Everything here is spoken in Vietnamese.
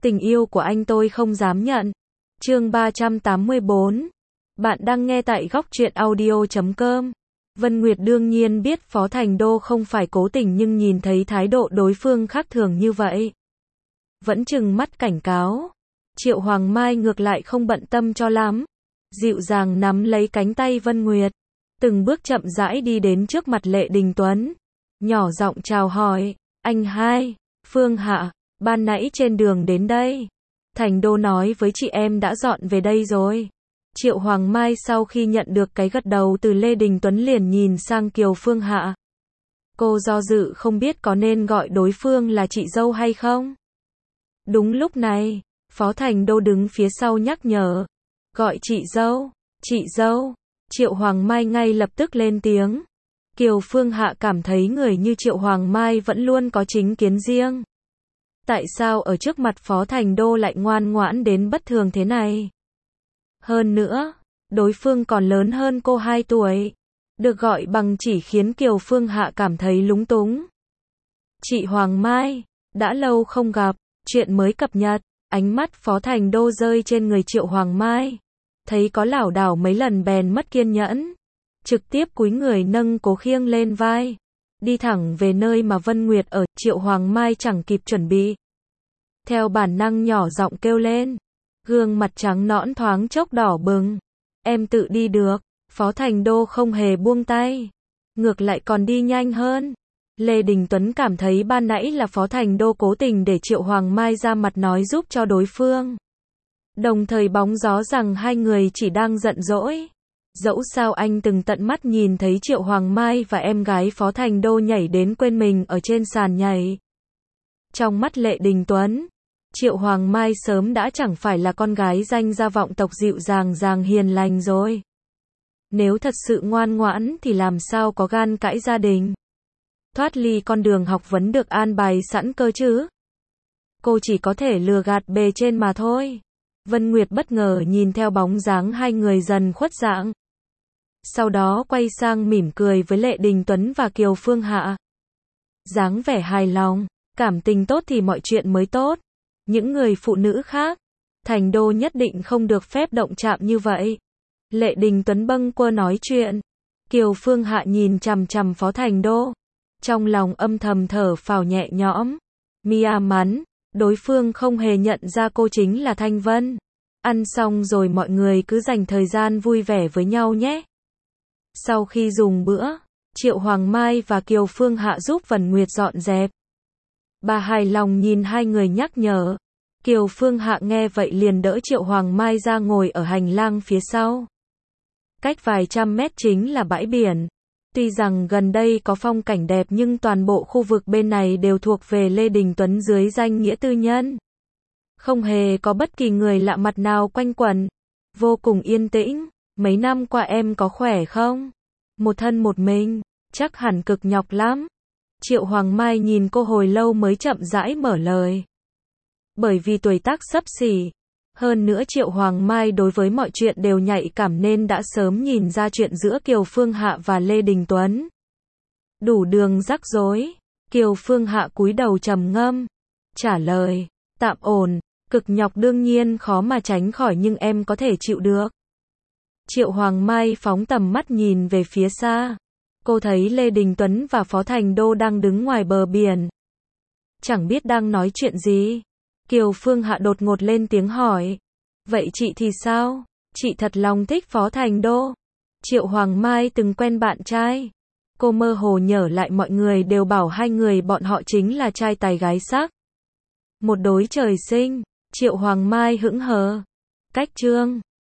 Tình yêu của anh tôi không dám nhận. Chương 384. Bạn đang nghe tại góc truyện audio.com. Vân Nguyệt đương nhiên biết Phó Thành Đô không phải cố tình, nhưng nhìn thấy thái độ đối phương khác thường như vậy, vẫn trừng mắt cảnh cáo. Triệu Hoàng Mai ngược lại không bận tâm cho lắm, dịu dàng nắm lấy cánh tay Vân Nguyệt, từng bước chậm rãi đi đến trước mặt Lệ Đình Tuấn, nhỏ giọng chào hỏi, anh hai, Phương Hạ, ban nãy trên đường đến đây, Thành Đô nói với chị em đã dọn về đây rồi. Triệu Hoàng Mai sau khi nhận được cái gật đầu từ Lê Đình Tuấn liền nhìn sang Kiều Phương Hạ. Cô do dự không biết có nên gọi đối phương là chị dâu hay không. Đúng lúc này, Phó Thành Đô đứng phía sau nhắc nhở. Gọi chị dâu, chị dâu. Triệu Hoàng Mai ngay lập tức lên tiếng. Kiều Phương Hạ cảm thấy người như Triệu Hoàng Mai vẫn luôn có chính kiến riêng. Tại sao ở trước mặt Phó Thành Đô lại ngoan ngoãn đến bất thường thế này? Hơn nữa, đối phương còn lớn hơn cô 2 tuổi. Được gọi bằng chỉ khiến Kiều Phương Hạ cảm thấy lúng túng. Chị Hoàng Mai, đã lâu không gặp, chuyện mới cập nhật. Ánh mắt Phó Thành Đô rơi trên người Triệu Hoàng Mai. Thấy có lảo đảo mấy lần bèn mất kiên nhẫn. Trực tiếp cúi người nâng cố khiêng lên vai. Đi thẳng về nơi mà Vân Nguyệt ở. Triệu Hoàng Mai chẳng kịp chuẩn bị, theo bản năng nhỏ giọng kêu lên. Gương mặt trắng nõn thoáng chốc đỏ bừng. Em tự đi được. Phó Thành Đô không hề buông tay, ngược lại còn đi nhanh hơn. Lê Đình Tuấn cảm thấy ban nãy là Phó Thành Đô cố tình để Triệu Hoàng Mai ra mặt nói giúp cho đối phương. Đồng thời bóng gió rằng hai người chỉ đang giận dỗi. Dẫu sao anh từng tận mắt nhìn thấy Triệu Hoàng Mai và em gái Phó Thành Đô nhảy đến quên mình ở trên sàn nhảy. Trong mắt Lệ Đình Tuấn, Triệu Hoàng Mai sớm đã chẳng phải là con gái danh gia vọng tộc dịu dàng hiền lành rồi. Nếu thật sự ngoan ngoãn thì làm sao có gan cãi gia đình. Thoát ly con đường học vấn được an bài sẵn cơ chứ. Cô chỉ có thể lừa gạt bề trên mà thôi. Vân Nguyệt bất ngờ nhìn theo bóng dáng hai người dần khuất dạng. Sau đó quay sang mỉm cười với Lệ Đình Tuấn và Kiều Phương Hạ. Dáng vẻ hài lòng, cảm tình tốt thì mọi chuyện mới tốt. Những người phụ nữ khác, Thành Đô nhất định không được phép động chạm như vậy. Lệ Đình Tuấn bâng quơ nói chuyện. Kiều Phương Hạ nhìn chằm chằm Phó Thành Đô. Trong lòng âm thầm thở phào nhẹ nhõm. Mia mắn, đối phương không hề nhận ra cô chính là Thanh Vân. Ăn xong rồi mọi người cứ dành thời gian vui vẻ với nhau nhé. Sau khi dùng bữa, Triệu Hoàng Mai và Kiều Phương Hạ giúp Vân Nguyệt dọn dẹp. Bà hài lòng nhìn hai người nhắc nhở. Kiều Phương Hạ nghe vậy liền đỡ Triệu Hoàng Mai ra ngồi ở hành lang phía sau. Cách vài trăm mét chính là bãi biển. Tuy rằng gần đây có phong cảnh đẹp nhưng toàn bộ khu vực bên này đều thuộc về Lê Đình Tuấn dưới danh nghĩa tư nhân. Không hề có bất kỳ người lạ mặt nào quanh quẩn. Vô cùng yên tĩnh. Mấy năm qua em có khỏe không? Một thân một mình, chắc hẳn cực nhọc lắm. Triệu Hoàng Mai nhìn cô hồi lâu mới chậm rãi mở lời. Bởi vì tuổi tác xấp xỉ. Hơn nữa Triệu Hoàng Mai đối với mọi chuyện đều nhạy cảm nên đã sớm nhìn ra chuyện giữa Kiều Phương Hạ và Lê Đình Tuấn đủ đường rắc rối. Kiều Phương Hạ cúi đầu trầm ngâm, trả lời, tạm ổn, cực nhọc đương nhiên khó mà tránh khỏi nhưng em có thể chịu được. Triệu Hoàng Mai phóng tầm mắt nhìn về phía xa. Cô thấy Lê Đình Tuấn và Phó Thành Đô đang đứng ngoài bờ biển. Chẳng biết đang nói chuyện gì. Kiều Phương Hạ đột ngột lên tiếng hỏi. Vậy chị thì sao? Chị thật lòng thích Phó Thành Đô. Triệu Hoàng Mai từng quen bạn trai. Cô mơ hồ nhớ lại mọi người đều bảo hai người bọn họ chính là trai tài gái sắc. Một đối trời sinh. Triệu Hoàng Mai hững hờ. Cách chương